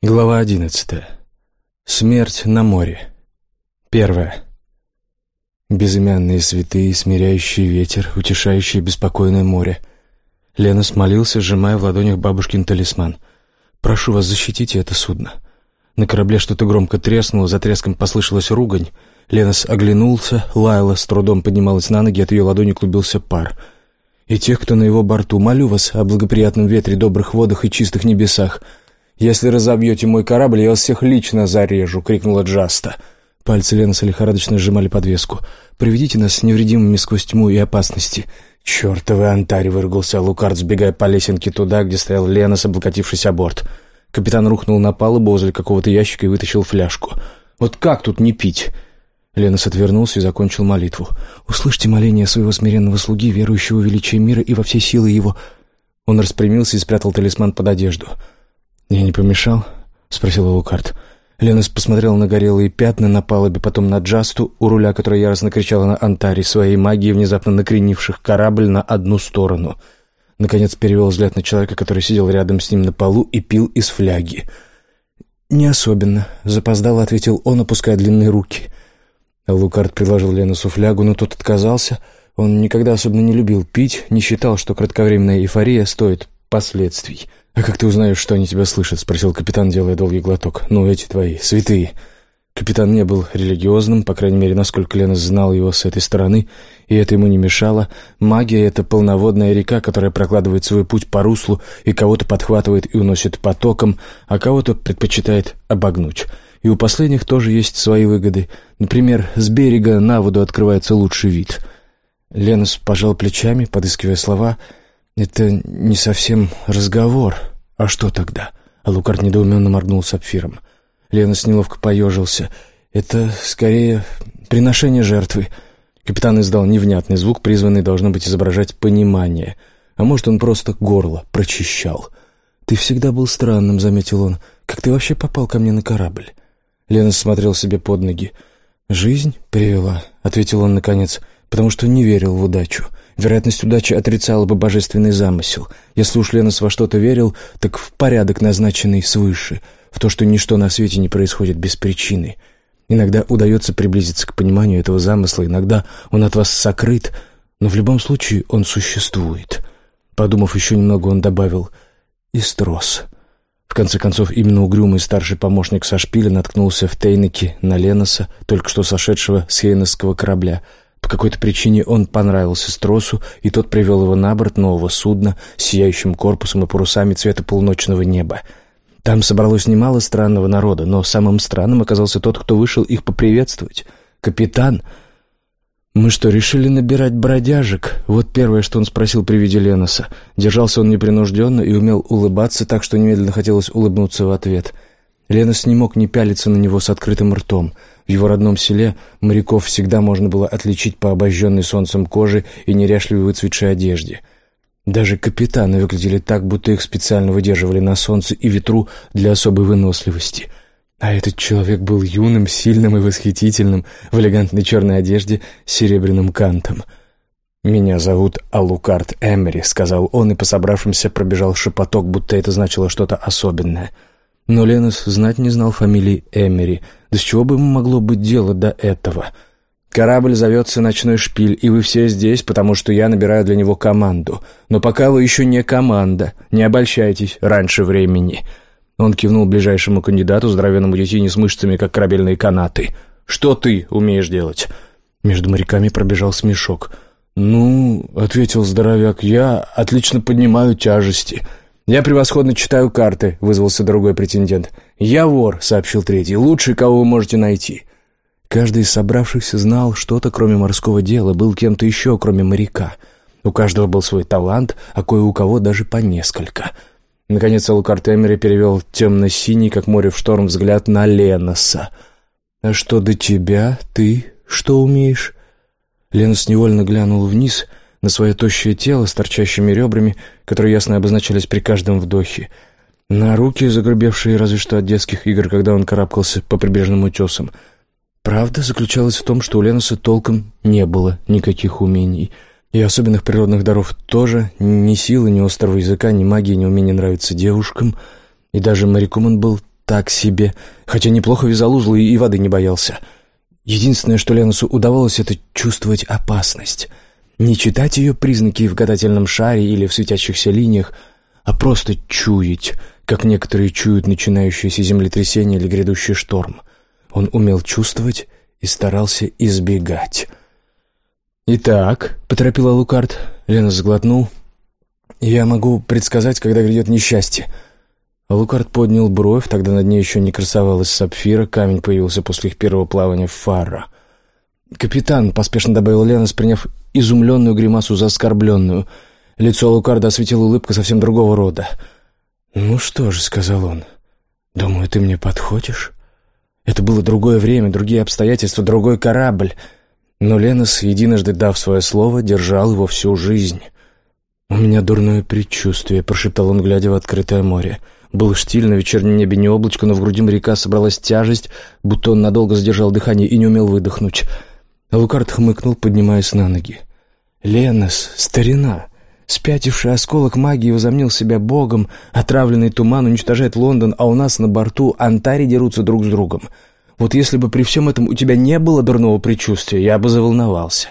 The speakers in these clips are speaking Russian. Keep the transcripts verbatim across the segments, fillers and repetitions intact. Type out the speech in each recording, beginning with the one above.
Глава одиннадцатая. Смерть на море. Первая. Безымянные святые, смиряющий ветер, утешающий беспокойное море. Ленос молился, сжимая в ладонях бабушкин талисман. «Прошу вас, защитите это судно». На корабле что-то громко треснуло, за треском послышалась ругань. Ленос оглянулся, Лайла с трудом поднималась на ноги, от ее ладони клубился пар. «И тех, кто на его борту, молю вас о благоприятном ветре, добрых водах и чистых небесах. «Если разобьете мой корабль, я вас всех лично зарежу!» — крикнула Джаста. Пальцы Леноса лихорадочно сжимали подвеску. «Приведите нас невредимыми сквозь тьму и опасности». «Чертовы Антари!» — выругался Алукард, сбегая по лесенке туда, где стоял Ленос, облокотившись о борт. Капитан рухнул на палубу возле какого-то ящика и вытащил фляжку. «Вот как тут не пить?» Ленос отвернулся и закончил молитву. «Услышьте моление своего смиренного слуги, верующего в величие мира и во все силы его». Он распрямился и спрятал талисман под одежду. «Я не помешал?» — спросил Алукард. Ленос посмотрел на горелые пятна на палубе, потом на Джасту, у руля которой яростно кричала на Антари, своей магией внезапно накренивших корабль на одну сторону. Наконец перевел взгляд на человека, который сидел рядом с ним на полу и пил из фляги. «Не особенно», — запоздало ответил он, опуская длинные руки. Алукард предложил Леносу флягу, но тот отказался. Он никогда особенно не любил пить, не считал, что кратковременная эйфория стоит последствий. «А как ты узнаешь, что они тебя слышат?» — спросил капитан, делая долгий глоток. «Ну, эти твои, святые». Капитан не был религиозным, по крайней мере, насколько Ленос знал его с этой стороны, и это ему не мешало. Магия — это полноводная река, которая прокладывает свой путь по руслу и кого-то подхватывает и уносит потоком, а кого-то предпочитает обогнуть. И у последних тоже есть свои выгоды. Например, с берега на воду открывается лучший вид. Ленос пожал плечами, подыскивая слова. «Это не совсем разговор. А что тогда?» Алукард недоуменно моргнул сапфиром. Ленос неловко поежился. «Это скорее приношение жертвы». Капитан издал невнятный звук, призванный, должно быть, изображать понимание. А может, он просто горло прочищал. «Ты всегда был странным», — заметил он. «Как ты вообще попал ко мне на корабль?» Ленос смотрел себе под ноги. «Жизнь привела», — ответил он наконец, — «потому что не верил в удачу. Вероятность удачи отрицала бы божественный замысел. Если уж Ленос во что-то верил, так в порядок, назначенный свыше, в то, что ничто на свете не происходит без причины. Иногда удается приблизиться к пониманию этого замысла, иногда он от вас сокрыт, но в любом случае он существует». Подумав еще немного, он добавил «Истрос». В конце концов, именно угрюмый старший помощник со шпиля наткнулся в Тейнеке на Леноса, только что сошедшего с хейнесского корабля. По какой-то причине он понравился Стросу, и тот привел его на борт нового судна с сияющим корпусом и парусами цвета полуночного неба. Там собралось немало странного народа, но самым странным оказался тот, кто вышел их поприветствовать. Капитан. «Мы что, решили набирать бродяжек?» Вот первое, что он спросил при виде Леноса. Держался он непринужденно и умел улыбаться так, что немедленно хотелось улыбнуться в ответ. Ленос не мог не пялиться на него с открытым ртом. В его родном селе моряков всегда можно было отличить по обожженной солнцем коже и неряшливой выцветшей одежде. Даже капитаны выглядели так, будто их специально выдерживали на солнце и ветру для особой выносливости. А этот человек был юным, сильным и восхитительным, в элегантной черной одежде с серебряным кантом. «Меня зовут Алукард Эмери», — сказал он, и по собравшимся пробежал шепоток, будто это значило что-то особенное. Но Ленос знать не знал фамилии Эмери. Да с чего бы ему могло быть дело до этого? «Корабль зовется «Ночной шпиль», и вы все здесь, потому что я набираю для него команду. Но пока вы еще не команда. Не обольщайтесь раньше времени». Он кивнул ближайшему кандидату, здоровенному детине с мышцами, как корабельные канаты. «Что ты умеешь делать?» Между моряками пробежал смешок. «Ну, — ответил здоровяк, — я отлично поднимаю тяжести». «Я превосходно читаю карты», — вызвался другой претендент. «Я вор», — сообщил третий, — «лучший, кого вы можете найти». Каждый из собравшихся знал что-то, кроме морского дела, был кем-то еще, кроме моряка. У каждого был свой талант, а кое у кого даже по несколько. Наконец Алукард Эмери перевел темно-синий, как море в шторм, взгляд на Леноса. «А что до тебя? Ты что умеешь?» Ленос невольно глянул вниз на свое тощее тело с торчащими ребрами, которые ясно обозначались при каждом вдохе, на руки, загрубевшие разве что от детских игр, когда он карабкался по прибрежным утесам. Правда заключалась в том, что у Леноса толком не было никаких умений, и особенных природных даров тоже, ни силы, ни острого языка, ни магии, ни умения нравиться девушкам, и даже моряком он был так себе, хотя неплохо вязал узлы и воды не боялся. Единственное, что Леносу удавалось, это чувствовать опасность. Не читать ее признаки в гадательном шаре или в светящихся линиях, а просто чуять, как некоторые чуют начинающееся землетрясение или грядущий шторм. Он умел чувствовать и старался избегать. «Итак», — поторопила Алукард, Ленос сглотнул, — «я могу предсказать, когда грядет несчастье». Алукард поднял бровь, тогда над ней еще не красовалась сапфира, камень появился после их первого плавания в Фарра. «Капитан», — поспешно добавил Ленос, приняв изумленную гримасу за оскорбленную. Лицо Алукарда осветила улыбка совсем другого рода. «Ну что же», — сказал он, — «думаю, ты мне подходишь». Это было другое время, другие обстоятельства, другой корабль. Но Ленос, единожды дав свое слово, держал его всю жизнь. «У меня дурное предчувствие», — прошептал он, глядя в открытое море. Был штиль, на вечернем небе не облачко, но в груди моряка собралась тяжесть, будто он надолго задержал дыхание и не умел выдохнуть. Алукард хмыкнул, поднимаясь на ноги. «Ленос, старина, спятивший осколок магии возомнил себя богом, отравленный туман уничтожает Лондон, а у нас на борту антари дерутся друг с другом. Вот если бы при всем этом у тебя не было дурного предчувствия, я бы заволновался».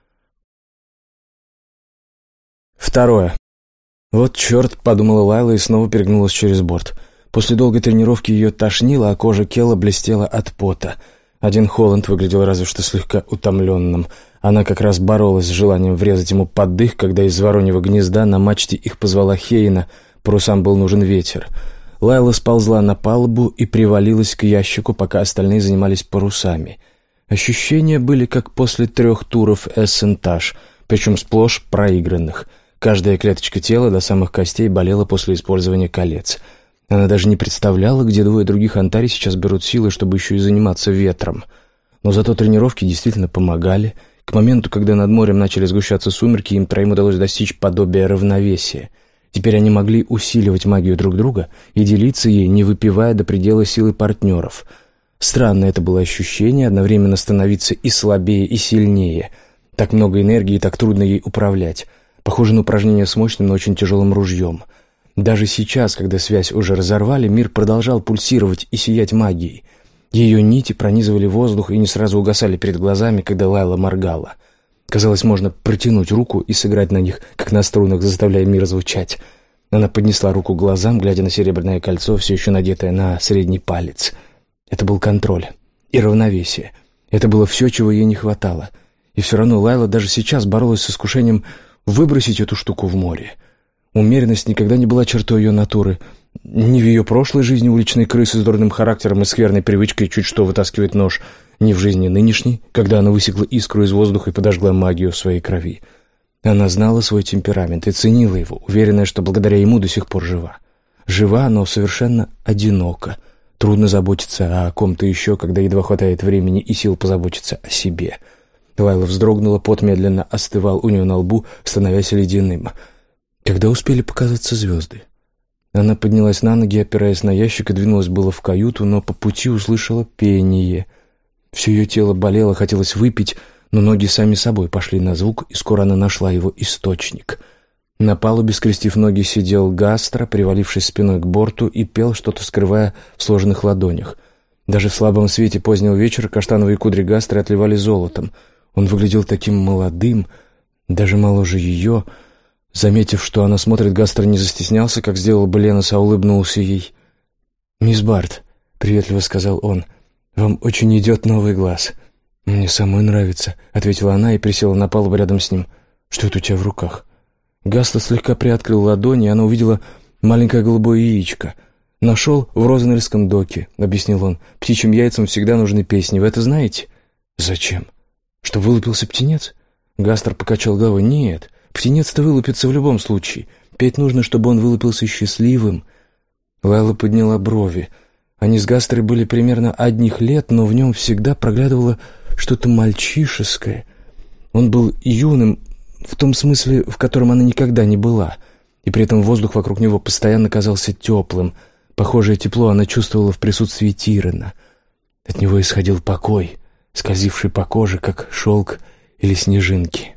Второе. «Вот черт», — подумала Лайла и снова перегнулась через борт. После долгой тренировки ее тошнило, а кожа Келла блестела от пота. Один Холланд выглядел разве что слегка утомленным. Она как раз боролась с желанием врезать ему под дых, когда из вороньего гнезда на мачте их позвала Хейна. Парусам был нужен ветер. Лайла сползла на палубу и привалилась к ящику, пока остальные занимались парусами. Ощущения были как после трех туров эссентаж, причем сплошь проигранных. Каждая клеточка тела до самых костей болела после использования колец. Она даже не представляла, где двое других антари сейчас берут силы, чтобы еще и заниматься ветром. Но зато тренировки действительно помогали. К моменту, когда над морем начали сгущаться сумерки, им троим удалось достичь подобия равновесия. Теперь они могли усиливать магию друг друга и делиться ей, не выпивая до предела силы партнеров. Странное это было ощущение, одновременно становиться и слабее, и сильнее. Так много энергии, так трудно ей управлять. Похоже на упражнение с мощным, но очень тяжелым ружьем. Даже сейчас, когда связь уже разорвали, мир продолжал пульсировать и сиять магией. Ее нити пронизывали воздух и не сразу угасали перед глазами, когда Лайла моргала. Казалось, можно протянуть руку и сыграть на них, как на струнах, заставляя мир звучать. Она поднесла руку к глазам, глядя на серебряное кольцо, все еще надетое на средний палец. Это был контроль и равновесие. Это было все, чего ей не хватало. И все равно Лайла даже сейчас боролась с искушением выбросить эту штуку в море. Умеренность никогда не была чертой ее натуры. Ни в ее прошлой жизни уличной крысы с дурным характером и скверной привычкой чуть что вытаскивать нож, ни в жизни нынешней, когда она высекла искру из воздуха и подожгла магию в своей крови. Она знала свой темперамент и ценила его, уверенная, что благодаря ему до сих пор жива. Жива, но совершенно одинока. Трудно заботиться о ком-то еще, когда едва хватает времени и сил позаботиться о себе. Лайла вздрогнула, пот медленно остывал у нее на лбу, становясь ледяным. Когда успели показаться звезды? Она поднялась на ноги, опираясь на ящик, и двинулась было в каюту, но по пути услышала пение. Все ее тело болело, хотелось выпить, но ноги сами собой пошли на звук, и скоро она нашла его источник. На палубе, скрестив ноги, сидел Гастро, привалившись спиной к борту, и пел, что-то скрывая в сложенных ладонях. Даже в слабом свете позднего вечера каштановые кудри Гастро отливали золотом. Он выглядел таким молодым, даже моложе ее. Заметив, что она смотрит, Гастро не застеснялся, как сделал бы Ленос, а улыбнулся ей. «Мисс Барт», — приветливо сказал он, — «вам очень идет новый глаз». «Мне самой нравится», — ответила она и присела на палубу рядом с ним. «Что это у тебя в руках?» Гастро слегка приоткрыл ладони, и она увидела маленькое голубое яичко. «Нашел в Розенельском доке», — объяснил он. «Птичьим яйцам всегда нужны песни, вы это знаете?» «Зачем? Что, вылупился птенец?» Гастро покачал головой. «Нет, птенец-то вылупится в любом случае. Петь нужно, чтобы он вылупился счастливым». Лайла подняла брови. Они с Гастрой были примерно одних лет, но в нем всегда проглядывало что-то мальчишеское. Он был юным в том смысле, в котором она никогда не была, и при этом воздух вокруг него постоянно казался теплым. Похожее тепло она чувствовала в присутствии Тирана. От него исходил покой, скользивший по коже, как шелк или снежинки.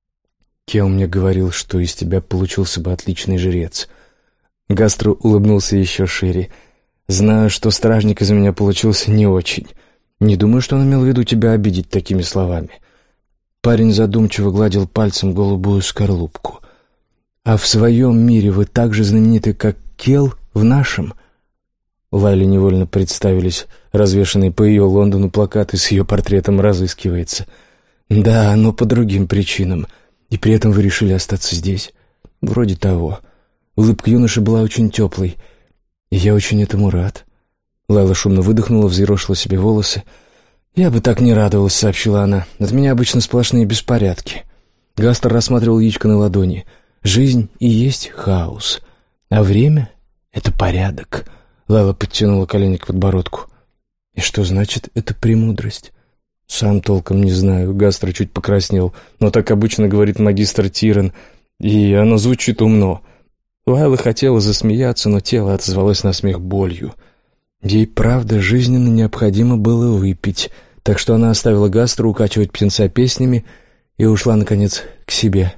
«Кел мне говорил, что из тебя получился бы отличный жрец». Гастро улыбнулся еще шире. Знаю, что стражник из меня получился не очень. Не думаю, что он имел в виду тебя обидеть такими словами». Парень задумчиво гладил пальцем голубую скорлупку. «А в своем мире вы так же знамениты, как Кел в нашем?» Лайле невольно представились развешанные по ее Лондону плакаты с ее портретом «Разыскивается». «Да, но по другим причинам. И при этом вы решили остаться здесь?» «Вроде того». Улыбка юноши была очень теплой. «И я очень этому рад». Лайла шумно выдохнула, взъерошила себе волосы. «Я бы так не радовалась», — сообщила она. «От меня обычно сплошные беспорядки». Гастер рассматривал яичко на ладони. «Жизнь и есть хаос, а время — это порядок». Лайла подтянула колени к подбородку. «И что значит эта премудрость?» «Сам толком не знаю». Гастер чуть покраснел. «Но так обычно говорит магистр Тиран, и оно звучит умно». Лайла хотела засмеяться, но тело отозвалось на смех болью. Ей, правда, жизненно необходимо было выпить, так что она оставила Гастера укачивать птенца песнями и ушла, наконец, к себе.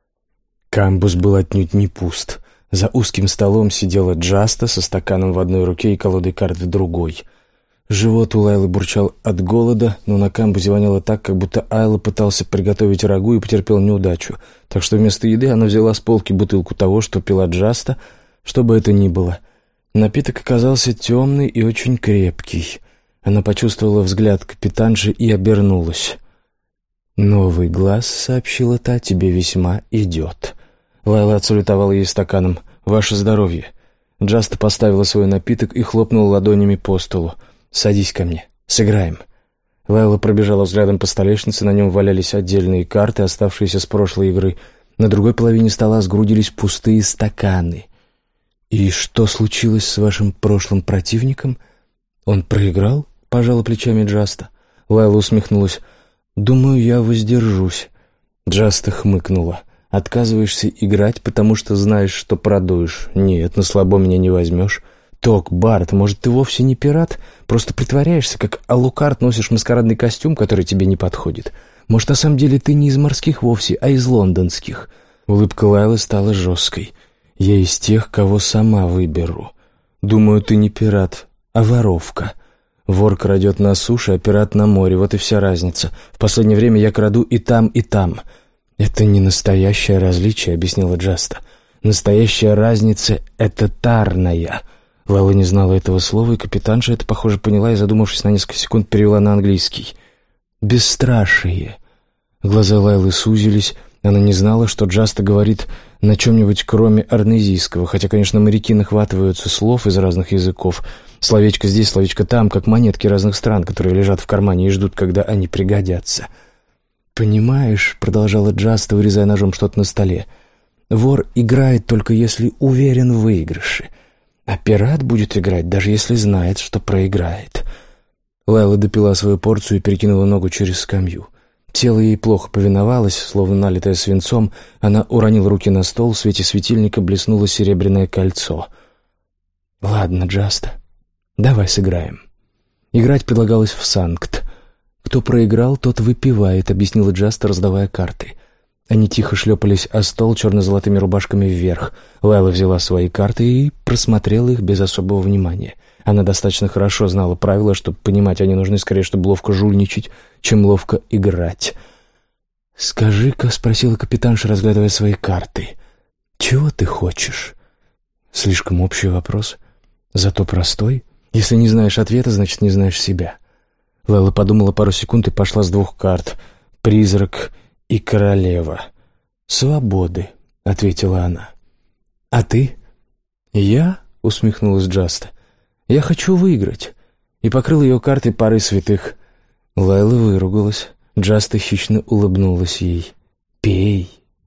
Камбус был отнюдь не пуст. За узким столом сидела Джаста со стаканом в одной руке и колодой карт в другой. Живот у Лайлы бурчал от голода, но на камбузе воняло так, как будто Айла пытался приготовить рагу и потерпел неудачу. Так что вместо еды она взяла с полки бутылку того, что пила Джаста, что бы это ни было. Напиток оказался темный и очень крепкий. Она почувствовала взгляд капитанши и обернулась. «Новый глаз», — сообщила та, — «тебе весьма идет». Лайла отсалютовала ей стаканом. «Ваше здоровье». Джаста поставила свой напиток и хлопнула ладонями по столу. «Садись ко мне. Сыграем». Лайла пробежала взглядом по столешнице, на нем валялись отдельные карты, оставшиеся с прошлой игры. На другой половине стола сгрудились пустые стаканы. «И что случилось с вашим прошлым противником? Он проиграл?» — пожала плечами Джаста. Лайла усмехнулась. «Думаю, я воздержусь». Джаста хмыкнула. «Отказываешься играть, потому что знаешь, что продуешь? Нет, на слабо меня не возьмешь». «Ток, Барт, может, ты вовсе не пират? Просто притворяешься, как Алукард, носишь маскарадный костюм, который тебе не подходит. Может, на самом деле ты не из морских вовсе, а из лондонских?» Улыбка Лайлы стала жесткой. «Я из тех, кого сама выберу. Думаю, ты не пират, а воровка. Вор крадет на суше, а пират на море, вот и вся разница. В последнее время я краду и там, и там». «Это не настоящее различие», — объяснила Джаста. «Настоящая разница — это тарная». Лайла не знала этого слова, и капитанша это, похоже, поняла и, задумавшись на несколько секунд, перевела на английский. «Бесстрашие». Глаза Лайлы сузились. Она не знала, что Джаста говорит на чем-нибудь кроме арнезийского, хотя, конечно, моряки нахватываются слов из разных языков. Словечко здесь, словечко там, как монетки разных стран, которые лежат в кармане и ждут, когда они пригодятся. «Понимаешь», — продолжала Джаста, вырезая ножом что-то на столе, — «вор играет только если уверен в выигрыше, а пират будет играть, даже если знает, что проиграет». Лайла допила свою порцию и перекинула ногу через скамью. Тело ей плохо повиновалось, словно налитое свинцом. Она уронила руки на стол, в свете светильника блеснуло серебряное кольцо. «Ладно, Джаста, давай сыграем». Играть предлагалось в санкт. «Кто проиграл, тот выпивает», — объяснила Джаста, раздавая карты. Они тихо шлепались о стол черно-золотыми рубашками вверх. Лайла взяла свои карты и просмотрела их без особого внимания. Она достаточно хорошо знала правила, чтобы понимать, они нужны скорее, чтобы ловко жульничать, чем ловко играть. «Скажи-ка», — спросила капитанша, разглядывая свои карты, — «чего ты хочешь?» Слишком общий вопрос, зато простой. Если не знаешь ответа, значит, не знаешь себя. Лайла подумала пару секунд и пошла с двух карт. «Призрак» и «Королева». «Свободы», — ответила она. «А ты?» «Я?» — усмехнулась Джаста. «Я хочу выиграть». И покрыл ее картой парой святых. Лайла выругалась. Джаста хищно улыбнулась ей. «Пей».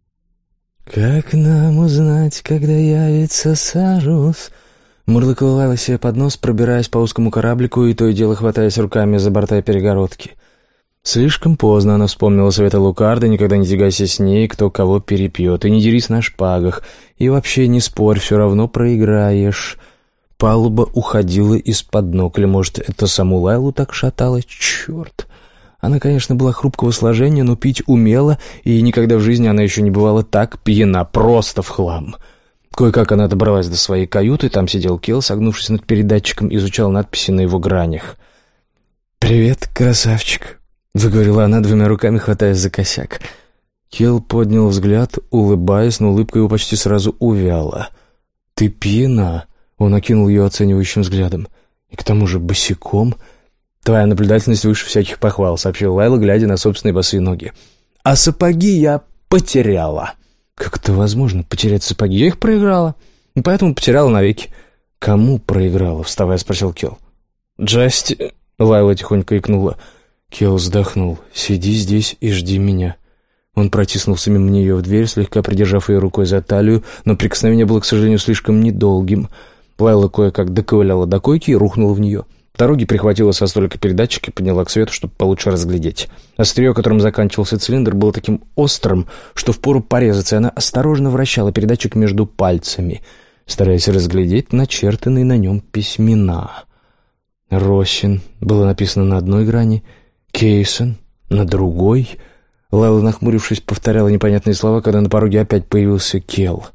«Как нам узнать, когда явится Сарус?» Мурлыкала Лайла себе под нос, пробираясь по узкому кораблику и то и дело хватаясь руками за борта перегородки. Слишком поздно она вспомнила совета Лукарда: никогда не тягайся с ней, кто кого перепьет, и не дерись на шпагах, и вообще не спорь, все равно проиграешь. Палуба уходила из-под ног, или, может, это саму Лайлу так шатало? Черт! Она, конечно, была хрупкого сложения, но пить умела, и никогда в жизни она еще не бывала так пьяна, просто в хлам. Кое-как она добралась до своей каюты, там сидел Кел, согнувшись над передатчиком, изучал надписи на его гранях. «Привет, красавчик», — выговорила она, двумя руками хватаясь за косяк. Кел поднял взгляд, улыбаясь, но улыбка его почти сразу увяла. «Ты пьяна», — он окинул ее оценивающим взглядом. «И к тому же босиком». «Твоя наблюдательность выше всяких похвал», — сообщил Лайла, глядя на собственные босые ноги. «А сапоги я потеряла». «Как это возможно, потерять сапоги? Я их проиграла, и поэтому потеряла навеки». «Кому проиграла?» — вставая, спросил Кел. «Джасти...» — Лайла тихонько икнула. Кел вздохнул. «Сиди здесь и жди меня». Он протиснулся мимо нее в дверь, слегка придержав ее рукой за талию, но прикосновение было, к сожалению, слишком недолгим. Лайла кое-как доковыляла до койки и рухнула в нее. В дороге прихватила со столика передатчик и подняла к свету, чтобы получше разглядеть. Острие, которым заканчивался цилиндр, было таким острым, что впору порезаться, и она осторожно вращала передатчик между пальцами, стараясь разглядеть начертанные на нем письмена. «Росин» было написано на одной грани, «Кейсон» на другой. Лайла, нахмурившись, повторяла непонятные слова, когда на пороге опять появился Кел.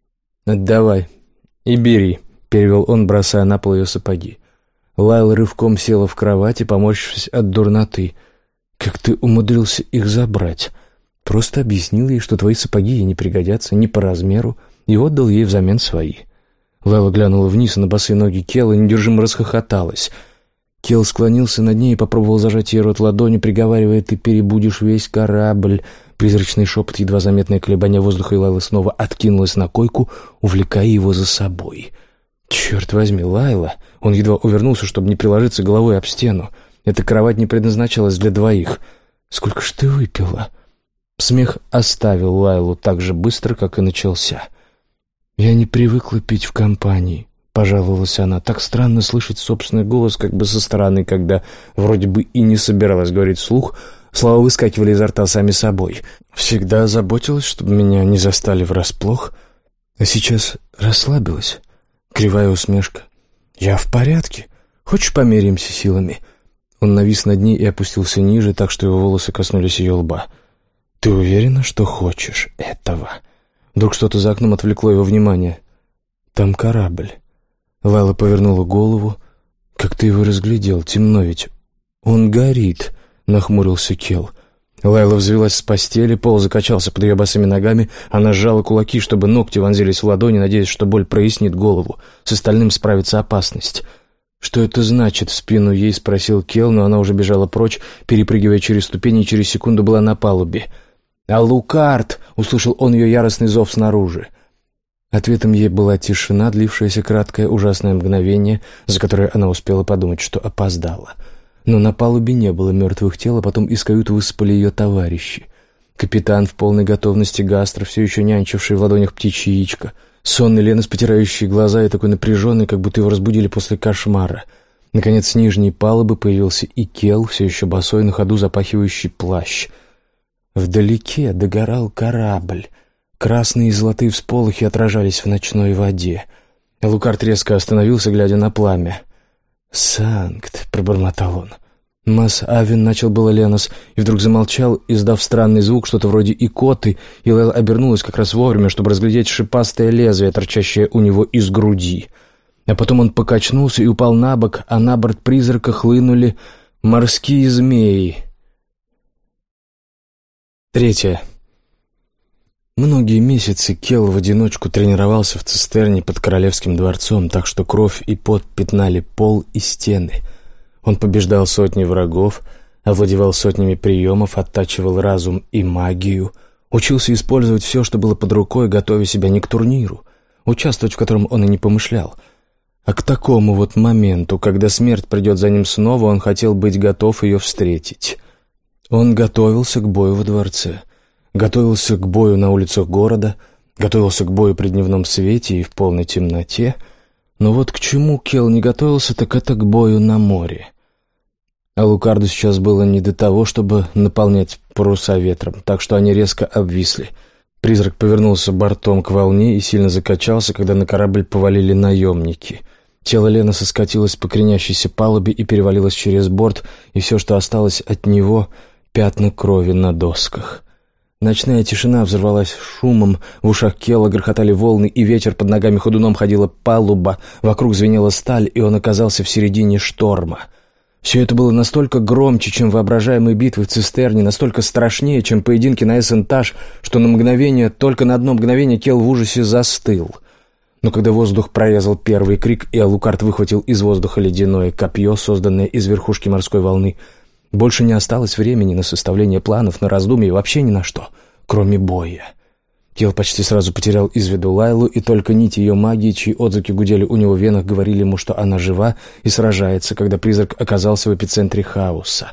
«Отдавай и бери», — перевел он, бросая на пол ее сапоги. Лайла рывком села в кровати, поморщившись от дурноты. «Как ты умудрился их забрать?» «Просто объяснил ей, что твои сапоги ей не пригодятся, не по размеру, и отдал ей взамен свои». Лайла глянула вниз на босые ноги Кела и недержимо расхохоталась. Кел склонился над ней и попробовал зажать ей рот ладонью, приговаривая: «Ты перебудешь весь корабль». Призрачный шепот, едва заметное колебание воздуха, и Лайла снова откинулась на койку, увлекая его за собой. «Черт возьми, Лайла!» Он едва увернулся, чтобы не приложиться головой об стену. Эта кровать не предназначалась для двоих. «Сколько ж ты выпила?» Смех оставил Лайлу так же быстро, как и начался. «Я не привыкла пить в компании», — пожаловалась она. «Так странно слышать собственный голос как бы со стороны, когда вроде бы и не собиралась говорить вслух. Слова выскакивали изо рта сами собой. Всегда заботилась, чтобы меня не застали врасплох, а сейчас расслабилась». Кривая усмешка. «Я в порядке. Хочешь, померяемся силами?» Он навис над ней и опустился ниже, так что его волосы коснулись ее лба. «Ты уверена, что хочешь этого?» Вдруг что-то за окном отвлекло его внимание. «Там корабль». Лайла повернула голову. «Как ты его разглядел? Темно ведь». «Он горит», — нахмурился Кел. Лайла взвилась с постели, пол закачался под ее босыми ногами. Она сжала кулаки, чтобы ногти вонзились в ладони, надеясь, что боль прояснит голову. С остальным справится опасность. «Что это значит?» — в спину ей спросил Кел, но она уже бежала прочь, перепрыгивая через ступени, и через секунду была на палубе. «Алукард!» — услышал он ее яростный зов снаружи. Ответом ей была тишина, длившаяся краткое ужасное мгновение, за которое она успела подумать, что опоздала. Но на палубе не было мертвых тел, а потом из каюты высыпали ее товарищи. Капитан в полной готовности, Гастро, все еще нянчивший в ладонях птичье яичко, сонный Ленос, потирающий глаза и такой напряженный, как будто его разбудили после кошмара. Наконец, с нижней палубы появился и Кел, все еще босой, на ходу запахивающий плащ. Вдалеке догорал корабль. Красные и золотые всполохи отражались в ночной воде. Лукард резко остановился, глядя на пламя. «Санкт», — пробормотал он. «Мас Авен», — начал было Ленос, и вдруг замолчал, издав странный звук, что-то вроде икоты, и Лайла обернулась как раз вовремя, чтобы разглядеть шипастое лезвие, торчащее у него из груди. А потом он покачнулся и упал на бок, а на борт призрака хлынули морские змеи. Третье. Многие месяцы Кел в одиночку тренировался в цистерне под Королевским дворцом, так что кровь и пот пятнали пол и стены. Он побеждал сотни врагов, овладевал сотнями приемов, оттачивал разум и магию, учился использовать все, что было под рукой, готовя себя не к турниру, участвовать в котором он и не помышлял. А к такому вот моменту, когда смерть придет за ним снова, он хотел быть готов ее встретить. Он готовился к бою во дворце. Готовился к бою на улицах города, готовился к бою при дневном свете и в полной темноте. Но вот к чему Кел не готовился, так это к бою на море. А Лукарду сейчас было не до того, чтобы наполнять паруса ветром, так что они резко обвисли. Призрак повернулся бортом к волне и сильно закачался, когда на корабль повалили наемники. Тело Леноса скатилось по кренящейся палубе и перевалилось через борт, и все, что осталось от него — пятна крови на досках. Ночная тишина взорвалась шумом, в ушах Келла грохотали волны, и ветер под ногами ходуном ходила палуба, вокруг звенела сталь, и он оказался в середине шторма. Все это было настолько громче, чем воображаемые битвы в цистерне, настолько страшнее, чем поединки на Эссентаж, что на мгновение, только на одно мгновение Келл в ужасе застыл. Но когда воздух прорезал первый крик, и Алукард выхватил из воздуха ледяное копье, созданное из верхушки морской волны, больше не осталось времени на составление планов, на раздумья и вообще ни на что, кроме боя. Келл почти сразу потерял из виду Лайлу, и только нити ее магии, чьи отзвуки гудели у него в венах, говорили ему, что она жива и сражается, когда призрак оказался в эпицентре хаоса.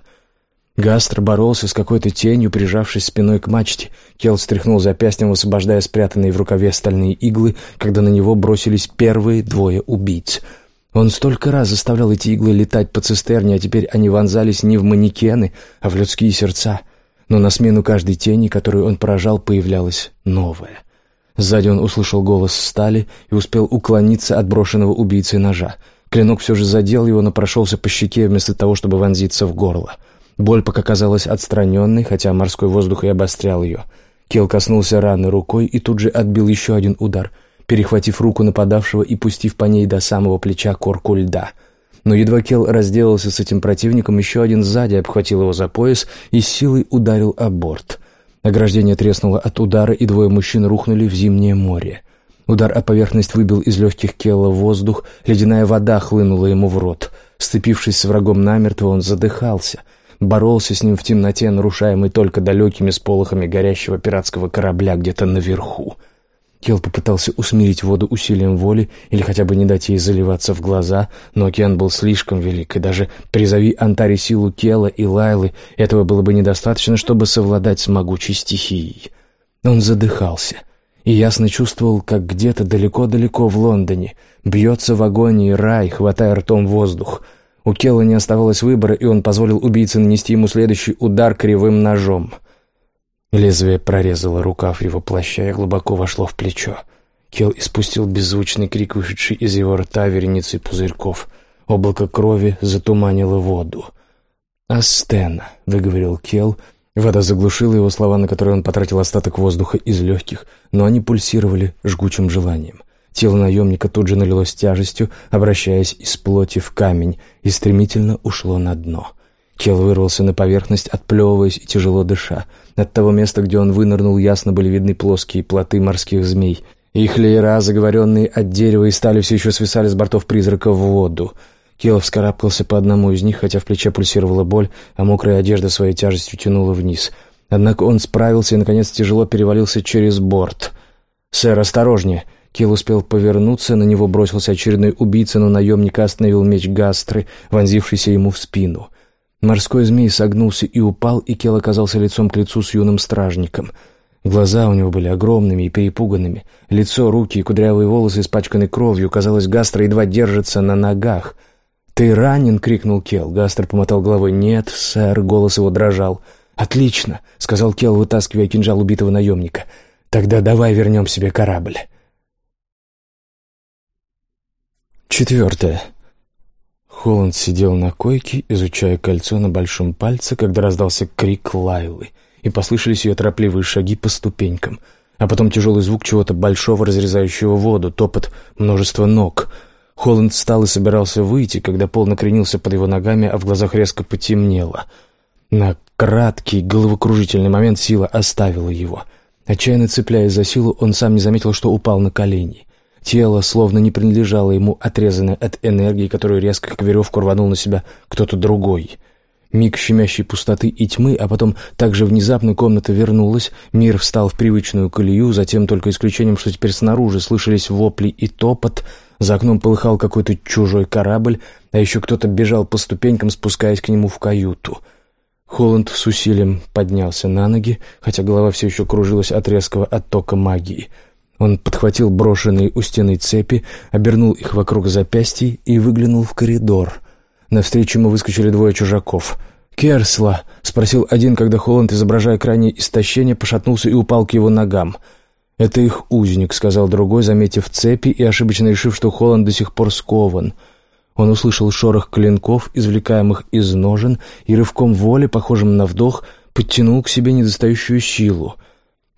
Гастр боролся с какой-то тенью, прижавшись спиной к мачте. Келл встряхнул запястьем, высвобождая спрятанные в рукаве стальные иглы, когда на него бросились первые двое убийц — Он столько раз заставлял эти иглы летать по цистерне, а теперь они вонзались не в манекены, а в людские сердца. Но на смену каждой тени, которую он поражал, появлялась новая. Сзади он услышал голос стали и успел уклониться от брошенного убийцей ножа. Клинок все же задел его, но прошелся по щеке вместо того, чтобы вонзиться в горло. Боль пока казалась отстраненной, хотя морской воздух и обострял ее. Келл коснулся раны рукой и тут же отбил еще один удар, перехватив руку нападавшего и пустив по ней до самого плеча корку льда. Но едва Келл разделался с этим противником, еще один сзади обхватил его за пояс и с силой ударил о борт. Ограждение треснуло от удара, и двое мужчин рухнули в зимнее море. Удар о поверхность выбил из легких Келла воздух, ледяная вода хлынула ему в рот. Сцепившись с врагом намертво, он задыхался, боролся с ним в темноте, нарушаемой только далекими сполохами горящего пиратского корабля где-то наверху. Келл попытался усмирить воду усилием воли или хотя бы не дать ей заливаться в глаза, но океан был слишком велик, и даже призови Антари силу Келла и Лайлы, этого было бы недостаточно, чтобы совладать с могучей стихией. Он задыхался и ясно чувствовал, как где-то далеко-далеко в Лондоне бьется в агонии Рай, хватая ртом воздух. У Келла не оставалось выбора, и он позволил убийце нанести ему следующий удар кривым ножом. Лезвие прорезало рукав его плаща и глубоко вошло в плечо. Келл испустил беззвучный крик, вышедший из его рта вереницей пузырьков. Облако крови затуманило воду. «Астена», — выговорил Келл. Вода заглушила его слова, на которые он потратил остаток воздуха из легких, но они пульсировали жгучим желанием. Тело наемника тут же налилось тяжестью, обращаясь из плоти в камень, и стремительно ушло на дно. Келл вырвался на поверхность, отплевываясь и тяжело дыша. От того места, где он вынырнул, ясно были видны плоские плоты морских змей. Их леера, заговоренные от дерева и стали, все еще свисали с бортов призрака в воду. Келл вскарабкался по одному из них, хотя в плече пульсировала боль, а мокрая одежда своей тяжестью тянула вниз. Однако он справился и, наконец, тяжело перевалился через борт. «Сэр, осторожнее!» Келл успел повернуться, на него бросился очередной убийца, но наемника остановил меч Гастры, вонзившийся ему в спину. Морской змей согнулся и упал, и Келл оказался лицом к лицу с юным стражником. Глаза у него были огромными и перепуганными. Лицо, руки и кудрявые волосы испачканы кровью. Казалось, Гастро едва держится на ногах. «Ты ранен?» — крикнул Келл. Гастро помотал головой. «Нет, сэр», — голос его дрожал. «Отлично», — сказал Келл, вытаскивая кинжал убитого наемника. «Тогда давай вернем себе корабль». Четвертое. Холланд сидел на койке, изучая кольцо на большом пальце, когда раздался крик Лайлы, и послышались ее торопливые шаги по ступенькам, а потом тяжелый звук чего-то большого, разрезающего воду, топот множества ног. Холланд встал и собирался выйти, когда пол накренился под его ногами, а в глазах резко потемнело. На краткий, головокружительный момент сила оставила его. Отчаянно цепляясь за силу, он сам не заметил, что упал на колени. Тело словно не принадлежало ему, отрезанное от энергии, которую резко как веревку рванул на себя кто-то другой. Миг щемящей пустоты и тьмы, а потом так же внезапно комната вернулась, мир встал в привычную колею, затем только исключением, что теперь снаружи слышались вопли и топот, за окном полыхал какой-то чужой корабль, а еще кто-то бежал по ступенькам, спускаясь к нему в каюту. Холланд с усилием поднялся на ноги, хотя голова все еще кружилась от резкого оттока магии. Он подхватил брошенные у стены цепи, обернул их вокруг запястий и выглянул в коридор. Навстречу ему выскочили двое чужаков. «Керсла?» — спросил один, когда Холланд, изображая крайнее истощение, пошатнулся и упал к его ногам. «Это их узник», — сказал другой, заметив цепи и ошибочно решив, что Холланд до сих пор скован. Он услышал шорох клинков, извлекаемых из ножен, и рывком воли, похожим на вдох, подтянул к себе недостающую силу.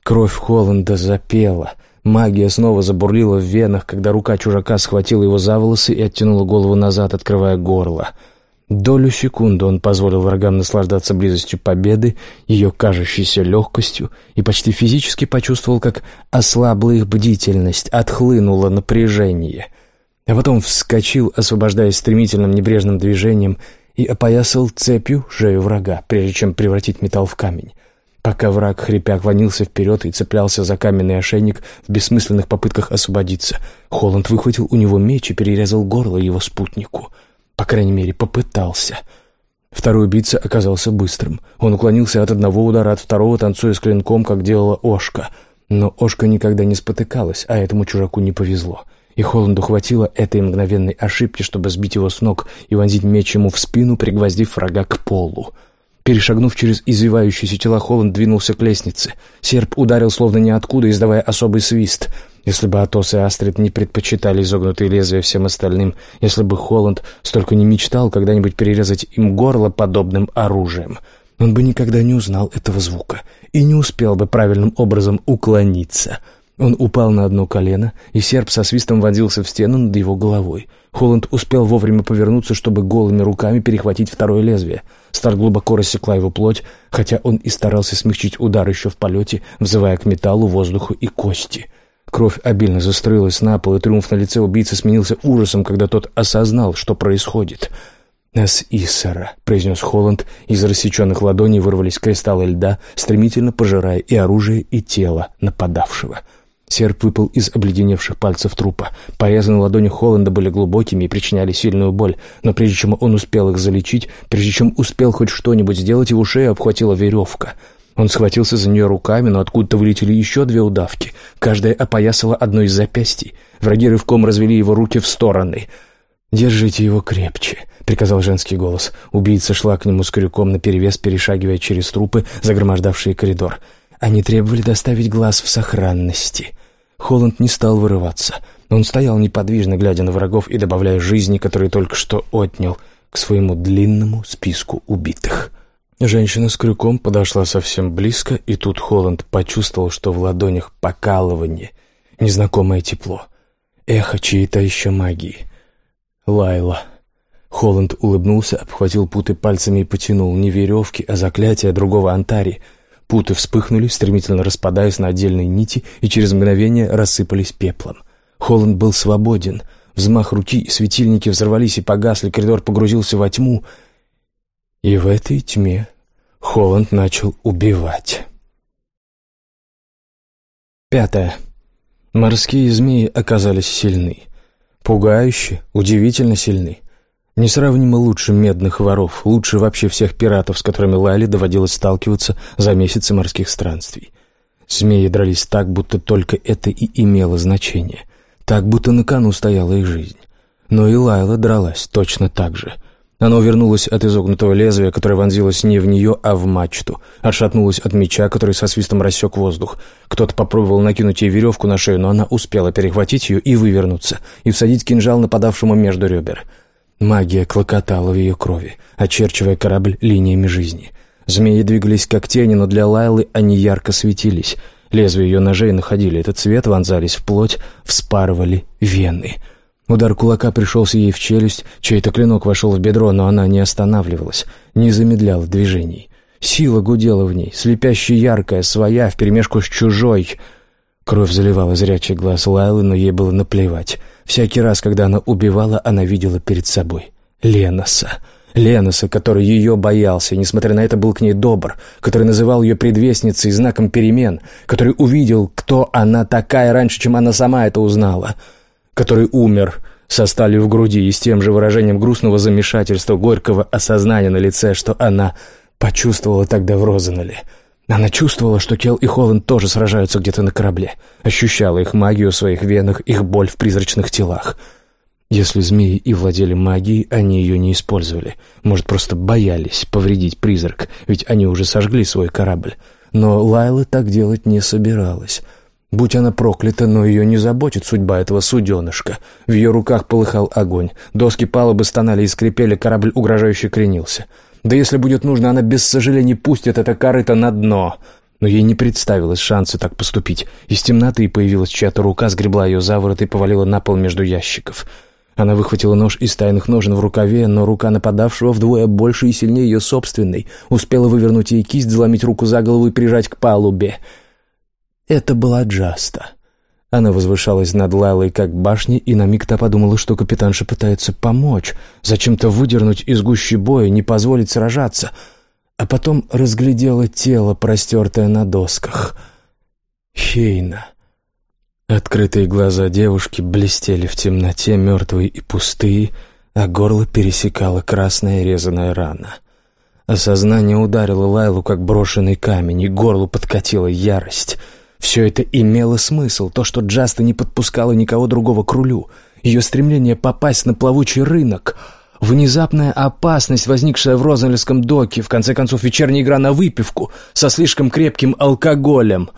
Кровь Холланда запела. Магия снова забурлила в венах, когда рука чужака схватила его за волосы и оттянула голову назад, открывая горло. Долю секунды он позволил врагам наслаждаться близостью победы, ее кажущейся легкостью, и почти физически почувствовал, как ослабла их бдительность, отхлынуло напряжение. А потом вскочил, освобождаясь стремительным небрежным движением, и опоясал цепью шею врага, прежде чем превратить металл в камень. Пока враг, хрипя, клонился вперед и цеплялся за каменный ошейник в бессмысленных попытках освободиться, Холланд выхватил у него меч и перерезал горло его спутнику. По крайней мере, попытался. Второй убийца оказался быстрым. Он уклонился от одного удара, от второго, танцуя с клинком, как делала Ошка. Но Ошка никогда не спотыкалась, а этому чужаку не повезло. И Холланду хватило этой мгновенной ошибки, чтобы сбить его с ног и вонзить меч ему в спину, пригвоздив врага к полу. Перешагнув через извивающиеся тела, Холланд двинулся к лестнице. Серп ударил словно ниоткуда, издавая особый свист. Если бы Атос и Астрид не предпочитали изогнутые лезвия всем остальным, если бы Холланд столько не мечтал когда-нибудь перерезать им горло подобным оружием, он бы никогда не узнал этого звука и не успел бы правильным образом уклониться. Он упал на одно колено, и серп со свистом вонзился в стену над его головой. Холланд успел вовремя повернуться, чтобы голыми руками перехватить второе лезвие. Сталь глубоко рассекла его плоть, хотя он и старался смягчить удар еще в полете, взывая к металлу, воздуху и кости. Кровь обильно заструилась на пол, и триумф на лице убийцы сменился ужасом, когда тот осознал, что происходит. «Ас-Иссара», — произнес Холланд, из рассеченных ладоней вырвались кристаллы льда, стремительно пожирая и оружие, и тело нападавшего. Серп выпал из обледеневших пальцев трупа. Порезы на ладони Холланда были глубокими и причиняли сильную боль, но прежде чем он успел их залечить, прежде чем успел хоть что-нибудь сделать, его шею обхватила веревка. Он схватился за нее руками, но откуда-то вылетели еще две удавки. Каждая опоясала одно из запястий. Враги рывком развели его руки в стороны. «Держите его крепче», — приказал женский голос. Убийца шла к нему с крюком наперевес, перешагивая через трупы, загромождавшие коридор. Они требовали доставить глаз в сохранности. Холланд не стал вырываться. Он стоял неподвижно, глядя на врагов и добавляя жизни, которые только что отнял, к своему длинному списку убитых. Женщина с крюком подошла совсем близко, и тут Холланд почувствовал, что в ладонях покалывание, незнакомое тепло, эхо чьей-то еще магии. Лайла. Холланд улыбнулся, обхватил путы пальцами и потянул не веревки, а заклятия другого Антари. Путы вспыхнули, стремительно распадаясь на отдельные нити, и через мгновение рассыпались пеплом. Холланд был свободен. Взмах руки, светильники взорвались и погасли, коридор погрузился во тьму. И в этой тьме Холланд начал убивать. Пятое. Морские змеи оказались сильны. Пугающе, удивительно сильны. Несравнимо лучше медных воров, лучше вообще всех пиратов, с которыми Лайле доводилось сталкиваться за месяцы морских странствий. Змеи дрались так, будто только это и имело значение. Так, будто на кону стояла их жизнь. Но и Лайла дралась точно так же. Она увернулась от изогнутого лезвия, которое вонзилось не в нее, а в мачту. Отшатнулась от меча, который со свистом рассек воздух. Кто-то попробовал накинуть ей веревку на шею, но она успела перехватить ее и вывернуться, и всадить кинжал нападавшему между ребер. Магия клокотала в ее крови, очерчивая корабль линиями жизни. Змеи двигались как тени, но для Лайлы они ярко светились. Лезвия ее ножей находили этот цвет, вонзались в плоть, вспарывали вены. Удар кулака пришелся ей в челюсть, чей-то клинок вошел в бедро, но она не останавливалась, не замедляла движений. Сила гудела в ней, слепяще яркая, своя, вперемешку с чужой. Кровь заливала зрячий глаз Лайлы, но ей было наплевать. Всякий раз, когда она убивала, она видела перед собой Леноса. Леноса, который ее боялся, и, несмотря на это, был к ней добр, который называл ее предвестницей и знаком перемен, который увидел, кто она такая раньше, чем она сама это узнала, который умер со сталью в груди и с тем же выражением грустного замешательства, горького осознания на лице, что она почувствовала тогда в Розенеле. Она чувствовала, что Келл и Холланд тоже сражаются где-то на корабле, ощущала их магию в своих венах, их боль в призрачных телах. Если змеи и владели магией, они ее не использовали. Может, просто боялись повредить призрак, ведь они уже сожгли свой корабль. Но Лайла так делать не собиралась. Будь она проклята, но ее не заботит судьба этого суденышка. В ее руках полыхал огонь, доски палубы стонали и скрипели, корабль угрожающе кренился. Да если будет нужно, она без сожалений пустит это корыто на дно. Но ей не представилось шанса так поступить. Из темноты появилась чья-то рука, сгребла ее за ворот и повалила на пол между ящиков. Она выхватила нож из тайных ножен в рукаве, но рука нападавшего вдвое больше и сильнее ее собственной успела вывернуть ей кисть, заломить руку за голову и прижать к палубе. Это была Джаста. Она возвышалась над Лайлой как башня, и на миг та подумала, что капитанша пытается помочь, зачем-то выдернуть из гущи боя, не позволить сражаться, а потом разглядела тело, простертое на досках. Хейна. Открытые глаза девушки блестели в темноте, мертвые и пустые, а горло пересекала красная резаная рана. Осознание ударило Лайлу, как брошенный камень, и горлу подкатила ярость. Все это имело смысл, то, что Джаста не подпускала никого другого к рулю, ее стремление попасть на плавучий рынок, внезапная опасность, возникшая в Розенлеском доке, в конце концов вечерняя игра на выпивку со слишком крепким алкоголем.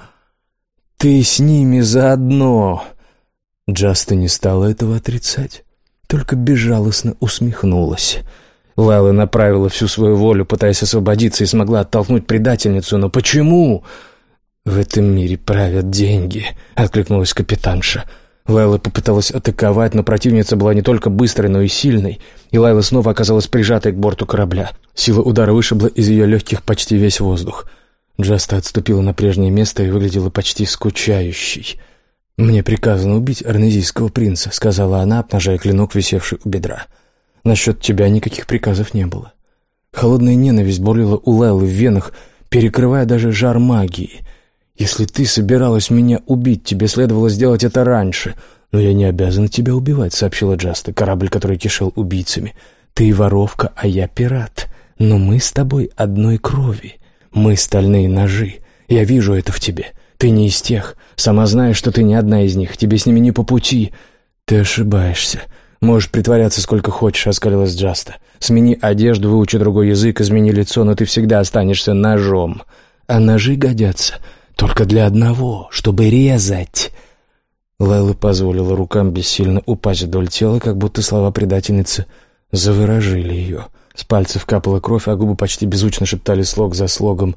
«Ты с ними заодно!» Джаста не стала этого отрицать, только безжалостно усмехнулась. Лайла направила всю свою волю, пытаясь освободиться, и смогла оттолкнуть предательницу. «Но почему?» «В этом мире правят деньги», — откликнулась капитанша. Лайла попыталась атаковать, но противница была не только быстрой, но и сильной, и Лайла снова оказалась прижатой к борту корабля. Сила удара вышибла из ее легких почти весь воздух. Джаста отступила на прежнее место и выглядела почти скучающей. «Мне приказано убить арнезийского принца», — сказала она, обнажая клинок, висевший у бедра. «Насчет тебя никаких приказов не было». Холодная ненависть бурлила у Лайлы в венах, перекрывая даже жар магии. «Если ты собиралась меня убить, тебе следовало сделать это раньше». «Но я не обязана тебя убивать», — сообщила Джаста, корабль, который кишел убийцами. «Ты воровка, а я пират. Но мы с тобой одной крови. Мы стальные ножи. Я вижу это в тебе. Ты не из тех. Сама знаешь, что ты не одна из них. Тебе с ними не по пути». «Ты ошибаешься. Можешь притворяться сколько хочешь», — оскалилась Джаста. «Смени одежду, выучи другой язык, измени лицо, но ты всегда останешься ножом. А ножи годятся только для одного, чтобы резать». Лайла позволила рукам бессильно упасть вдоль тела, как будто слова предательницы заворожили ее. С пальцев капала кровь, а губы почти беззвучно шептали слог за слогом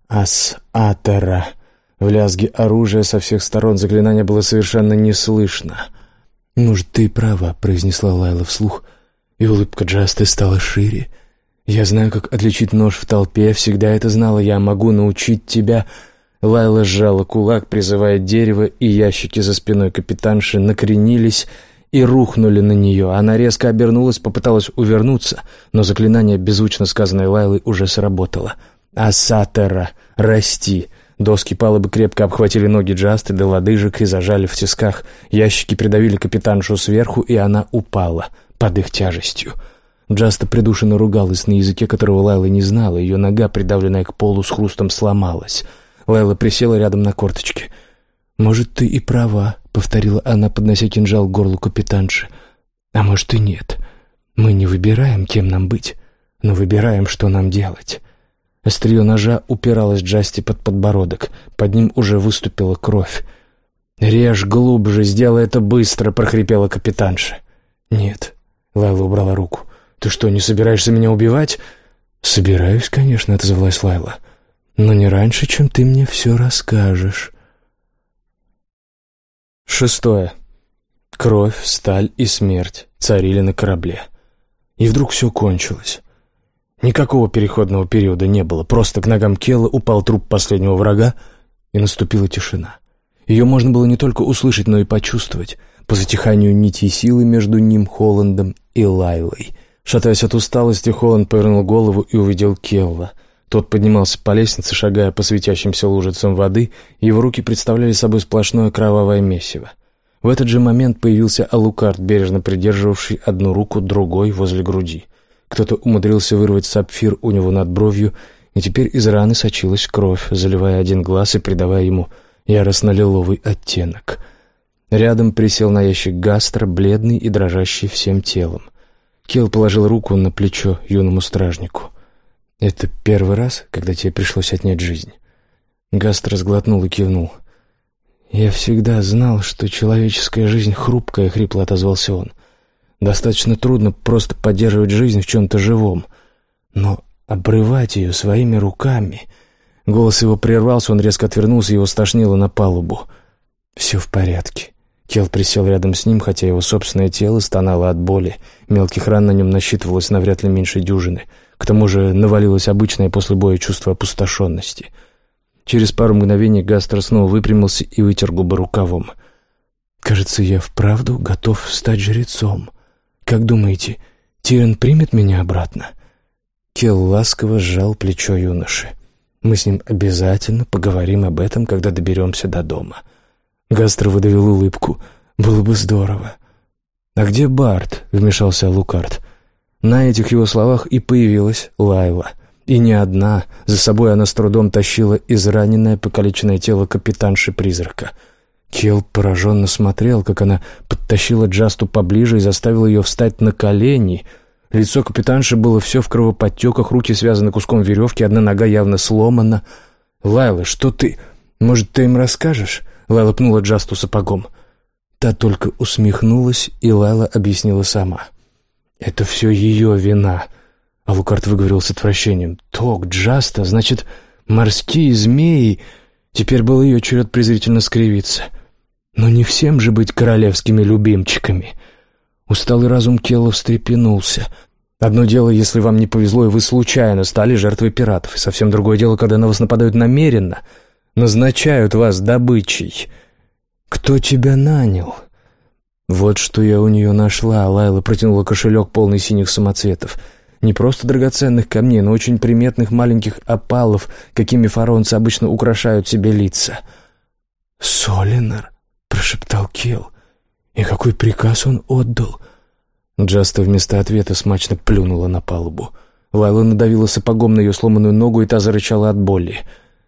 «Ас-Атера». В лязге оружия со всех сторон заклинание было совершенно не слышно. «Может, ты права», — произнесла Лайла вслух, и улыбка Джасты стала шире. «Я знаю, как отличить нож в толпе, всегда это знала, я могу научить тебя». Лайла сжала кулак, призывая дерево, и ящики за спиной капитанши накренились и рухнули на нее. Она резко обернулась, попыталась увернуться, но заклинание, беззвучно сказанное Лайлой, уже сработало. «Асатера! Расти!» Доски палубы крепко обхватили ноги Джасты до лодыжек и зажали в тисках. Ящики придавили капитаншу сверху, и она упала под их тяжестью. Джаста придушенно ругалась на языке, которого Лайла не знала. Ее нога, придавленная к полу, с хрустом сломалась. Лайла присела рядом на корточки. «Может, ты и права», — повторила она, поднося кинжал к горлу капитанши. «А может и нет. Мы не выбираем, кем нам быть, но выбираем, что нам делать». Острие ножа упиралось Джасте под подбородок. Под ним уже выступила кровь. «Режь глубже, сделай это быстро», — прохрипела капитанша. «Нет», — Лайла убрала руку. «Ты что, не собираешься меня убивать?» «Собираюсь, конечно», — отозвалась Лайла. «Но не раньше, чем ты мне все расскажешь». Шестое. Кровь, сталь и смерть царили на корабле. И вдруг все кончилось. Никакого переходного периода не было, просто к ногам Келла упал труп последнего врага, и наступила тишина. Ее можно было не только услышать, но и почувствовать, по затиханию нитей силы между ним, Холландом и Лайлой. Шатаясь от усталости, Холланд повернул голову и увидел Келла. Тот поднимался по лестнице, шагая по светящимся лужицам воды, и его руки представляли собой сплошное кровавое месиво. В этот же момент появился Алукард, бережно придерживавший одну руку другой возле груди. Кто-то умудрился вырвать сапфир у него над бровью, и теперь из раны сочилась кровь, заливая один глаз и придавая ему яростно-лиловый оттенок. Рядом присел на ящик Гастро, бледный и дрожащий всем телом. Келл положил руку на плечо юному стражнику. «Это первый раз, когда тебе пришлось отнять жизнь?» Гастро сглотнул и кивнул. «Я всегда знал, что человеческая жизнь хрупкая», — хрипло отозвался он. «Достаточно трудно просто поддерживать жизнь в чем-то живом. Но обрывать ее своими руками... Голос его прервался, он резко отвернулся, его стошнило на палубу. «Все в порядке». Кел присел рядом с ним, хотя его собственное тело стонало от боли. Мелких ран на нем насчитывалось навряд ли меньше дюжины. К тому же навалилось обычное после боя чувство опустошенности. Через пару мгновений Гастер снова выпрямился и вытер губы рукавом. «Кажется, я вправду готов стать жрецом. Как думаете, Тирен примет меня обратно?» Кел ласково сжал плечо юноши. «Мы с ним обязательно поговорим об этом, когда доберемся до дома». Гастер выдавил улыбку. «Было бы здорово». «А где Барт?» — вмешался Алукард. На этих его словах и появилась Лайла. И не одна. За собой она с трудом тащила израненное, покалеченное тело капитанши-призрака. Кел пораженно смотрел, как она подтащила Джасту поближе и заставила ее встать на колени. Лицо капитанши было все в кровоподтеках, руки связаны куском веревки, одна нога явно сломана. «Лайла, что ты? Может, ты им расскажешь?» Лайла пнула Джасту сапогом. Та только усмехнулась, и Лайла объяснила сама. «Это все ее вина», — Алукард выговорил с отвращением. «Ток, Джаста, значит, морские змеи...» Теперь был ее черед презрительно скривиться. «Но не всем же быть королевскими любимчиками». Усталый разум Келла встрепенулся. Одно дело, если вам не повезло, и вы случайно стали жертвой пиратов, и совсем другое дело, когда на вас нападают намеренно, назначают вас добычей. Кто тебя нанял? Вот что я у нее нашла. Лайла протянула кошелек, полный синих самоцветов. Не просто драгоценных камней, но очень приметных маленьких опалов, какими фараонцы обычно украшают себе лица. «Солинар», — прошептал Келл. «И какой приказ он отдал?» Джаста вместо ответа смачно плюнула на палубу. Лайла надавила сапогом на ее сломанную ногу, и та зарычала от боли.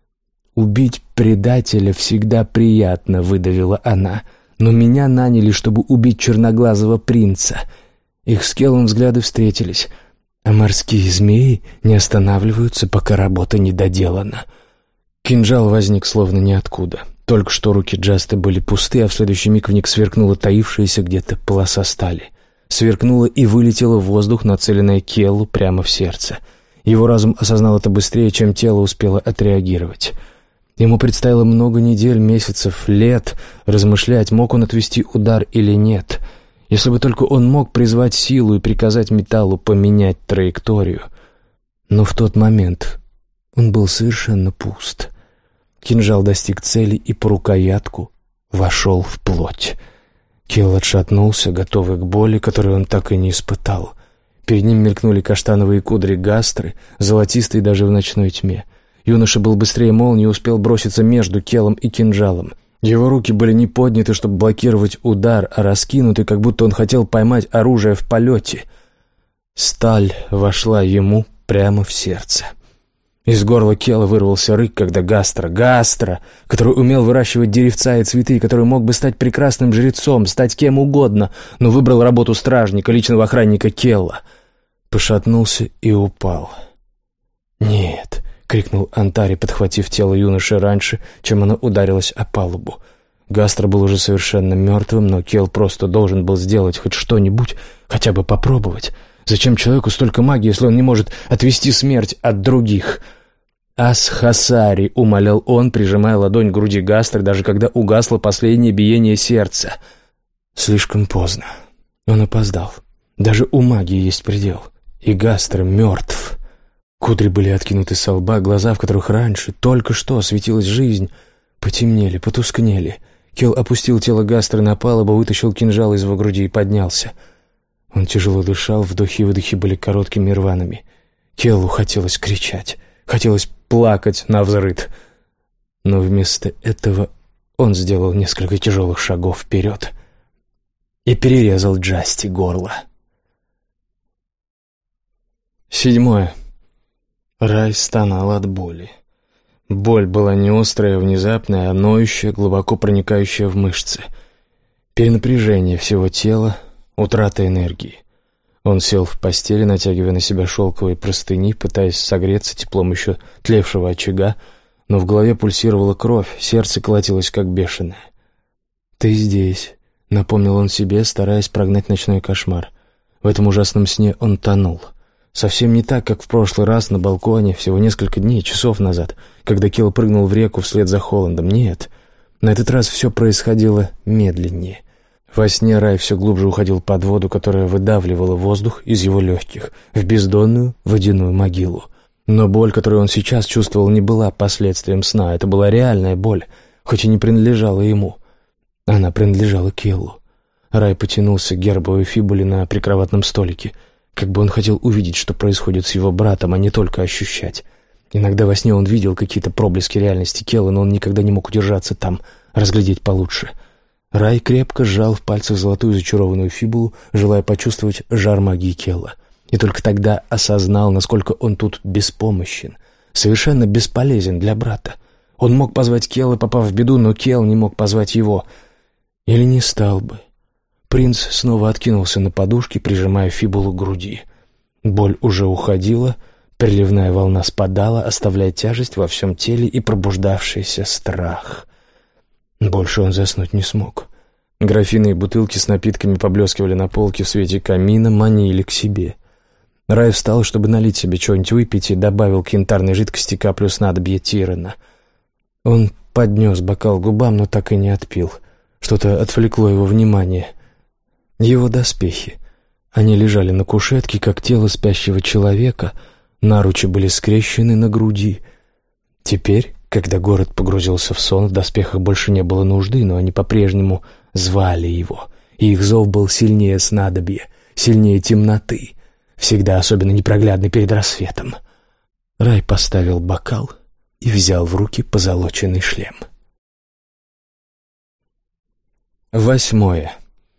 «Убить предателя всегда приятно», — выдавила она. «Но меня наняли, чтобы убить черноглазого принца». Их с Келлом взгляды встретились. А морские змеи не останавливаются, пока работа не доделана. Кинжал возник словно ниоткуда. Только что руки Джасты были пусты, а в следующий миг в них сверкнула таившаяся где-то полоса стали. Сверкнула и вылетела в воздух, нацеленная Келлу прямо в сердце. Его разум осознал это быстрее, чем тело успело отреагировать. Ему предстояло много недель, месяцев, лет размышлять, мог он отвести удар или нет. Если бы только он мог призвать силу и приказать металлу поменять траекторию. Но в тот момент он был совершенно пуст. Кинжал достиг цели и по рукоятку вошел в плоть. Келл отшатнулся, готовый к боли, которую он так и не испытал. Перед ним мелькнули каштановые кудри Гастры, золотистые даже в ночной тьме. Юноша был быстрее молнии и успел броситься между Келлом и кинжалом. Его руки были не подняты, чтобы блокировать удар, а раскинуты, как будто он хотел поймать оружие в полете. Сталь вошла ему прямо в сердце. Из горла Келла вырвался рык, когда Гастра, Гастра, который умел выращивать деревца и цветы, который мог бы стать прекрасным жрецом, стать кем угодно, но выбрал работу стражника, личного охранника Келла, пошатнулся и упал. «Нет!» — крикнул Антари, подхватив тело юноши раньше, чем оно ударилось о палубу. Гастра был уже совершенно мертвым, но Келл просто должен был сделать хоть что-нибудь, хотя бы попробовать. Зачем человеку столько магии, если он не может отвести смерть от других? «Ас-Хасари», — умолял он, прижимая ладонь к груди Гастры, даже когда угасло последнее биение сердца. Слишком поздно. Он опоздал. Даже у магии есть предел. И Гастра мертв. Кудри были откинуты со лба, глаза, в которых раньше, только что светилась жизнь, потемнели, потускнели. Келл опустил тело Гастры на палубу, вытащил кинжал из его груди и поднялся. Он тяжело дышал, вдохи и выдохи были короткими и рваными. Келлу хотелось кричать, хотелось плакать навзрыд. Но вместо этого он сделал несколько тяжелых шагов вперед и перерезал Джасти горло. Седьмое. Рай стонал от боли. Боль была не острая, внезапная, а ноющая, глубоко проникающая в мышцы. Перенапряжение всего тела, утрата энергии. Он сел в постели, натягивая на себя шелковые простыни, пытаясь согреться теплом еще тлевшего очага, но в голове пульсировала кровь, сердце колотилось как бешеное. «Ты здесь», — напомнил он себе, стараясь прогнать ночной кошмар. В этом ужасном сне он тонул. Совсем не так, как в прошлый раз на балконе, всего несколько дней, часов назад, когда Кел прыгнул в реку вслед за Холландом. Нет, на этот раз все происходило медленнее. Во сне Рай все глубже уходил под воду, которая выдавливала воздух из его легких, в бездонную водяную могилу. Но боль, которую он сейчас чувствовал, не была последствием сна. Это была реальная боль, хоть и не принадлежала ему. Она принадлежала Келлу. Рай потянулся к гербовой фибуле на прикроватном столике, как бы он хотел увидеть, что происходит с его братом, а не только ощущать. Иногда во сне он видел какие-то проблески реальности Келла, но он никогда не мог удержаться там, разглядеть получше. Рай крепко сжал в пальцах золотую зачарованную фибулу, желая почувствовать жар магии Келла. И только тогда осознал, насколько он тут беспомощен, совершенно бесполезен для брата. Он мог позвать Келла, попав в беду, но Келл не мог позвать его. Или не стал бы. Принц снова откинулся на подушке, прижимая фибулу к груди. Боль уже уходила, приливная волна спадала, оставляя тяжесть во всем теле и пробуждавшийся страх. Больше он заснуть не смог. Графины и бутылки с напитками поблескивали на полке в свете камина, манили к себе. Рай встал, чтобы налить себе чего-нибудь выпить, и добавил к янтарной жидкости каплю снадобья Тирана. Он поднес бокал к губам, но так и не отпил. Что-то отвлекло его внимание. Его доспехи. Они лежали на кушетке, как тело спящего человека, наручи были скрещены на груди. Теперь, когда город погрузился в сон, в доспехах больше не было нужды, но они по-прежнему звали его, и их зов был сильнее снадобья, сильнее темноты, всегда особенно непроглядный перед рассветом. Рай поставил бокал и взял в руки позолоченный шлем. Восьмое.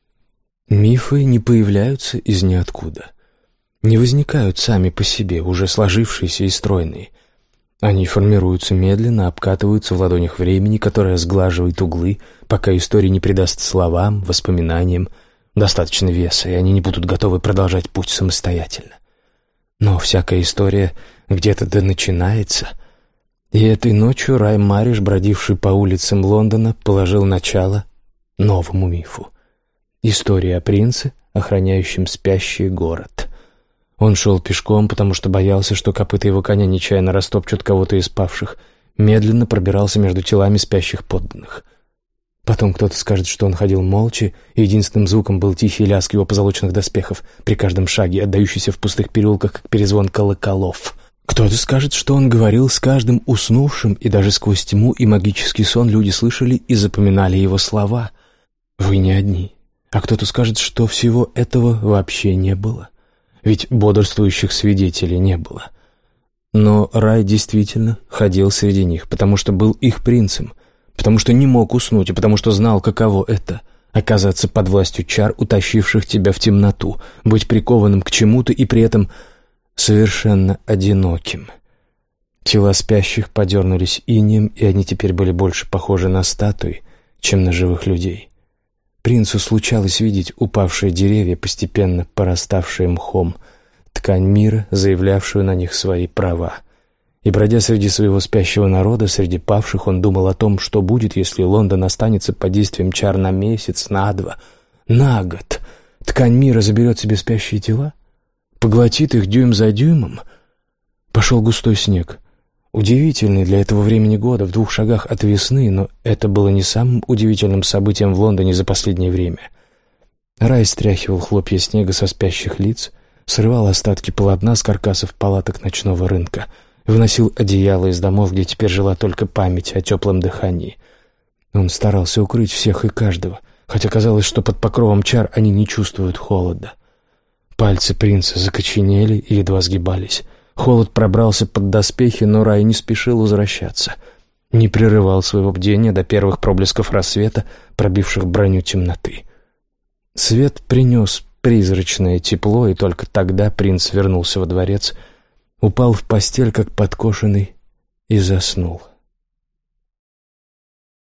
Мифы не появляются из ниоткуда. Не возникают сами по себе, уже сложившиеся и стройные. Они формируются медленно, обкатываются в ладонях времени, которое сглаживает углы, пока история не придаст словам, воспоминаниям достаточно веса, и они не будут готовы продолжать путь самостоятельно. Но всякая история где-то да начинается. И этой ночью Рай Мариш, бродивший по улицам Лондона, положил начало новому мифу. История о принце, охраняющем спящий город. Он шел пешком, потому что боялся, что копыта его коня нечаянно растопчут кого-то из павших, медленно пробирался между телами спящих подданных. Потом кто-то скажет, что он ходил молча, и единственным звуком был тихий лязг его позолоченных доспехов при каждом шаге, отдающийся в пустых переулках, как перезвон колоколов. Кто-то скажет, что он говорил с каждым уснувшим, и даже сквозь тьму и магический сон люди слышали и запоминали его слова. Вы не одни. А кто-то скажет, что всего этого вообще не было. Ведь бодрствующих свидетелей не было. Но Рай действительно ходил среди них, потому что был их принцем, потому что не мог уснуть, и потому что знал, каково это — оказаться под властью чар, утащивших тебя в темноту, быть прикованным к чему-то и при этом совершенно одиноким. Тела спящих подернулись инеем, и они теперь были больше похожи на статуи, чем на живых людей. Принцу случалось видеть упавшие деревья, постепенно пораставшие мхом, ткань мира, заявлявшую на них свои права. И, бродя среди своего спящего народа, среди павших, он думал о том, что будет, если Лондон останется под действием чар на месяц, на два, на год. Ткань мира заберет себе спящие тела, поглотит их дюйм за дюймом. Пошел густой снег. Удивительный для этого времени года, в двух шагах от весны, но это было не самым удивительным событием в Лондоне за последнее время. Рай стряхивал хлопья снега со спящих лиц, срывал остатки полотна с каркасов палаток ночного рынка, выносил одеяло из домов, где теперь жила только память о теплом дыхании. Он старался укрыть всех и каждого, хотя казалось, что под покровом чар они не чувствуют холода. Пальцы принца закоченели и едва сгибались. Холод пробрался под доспехи, но Рай не спешил возвращаться. Не прерывал своего бдения до первых проблесков рассвета, пробивших броню темноты. Свет принес призрачное тепло, и только тогда принц вернулся во дворец, упал в постель, как подкошенный, и заснул.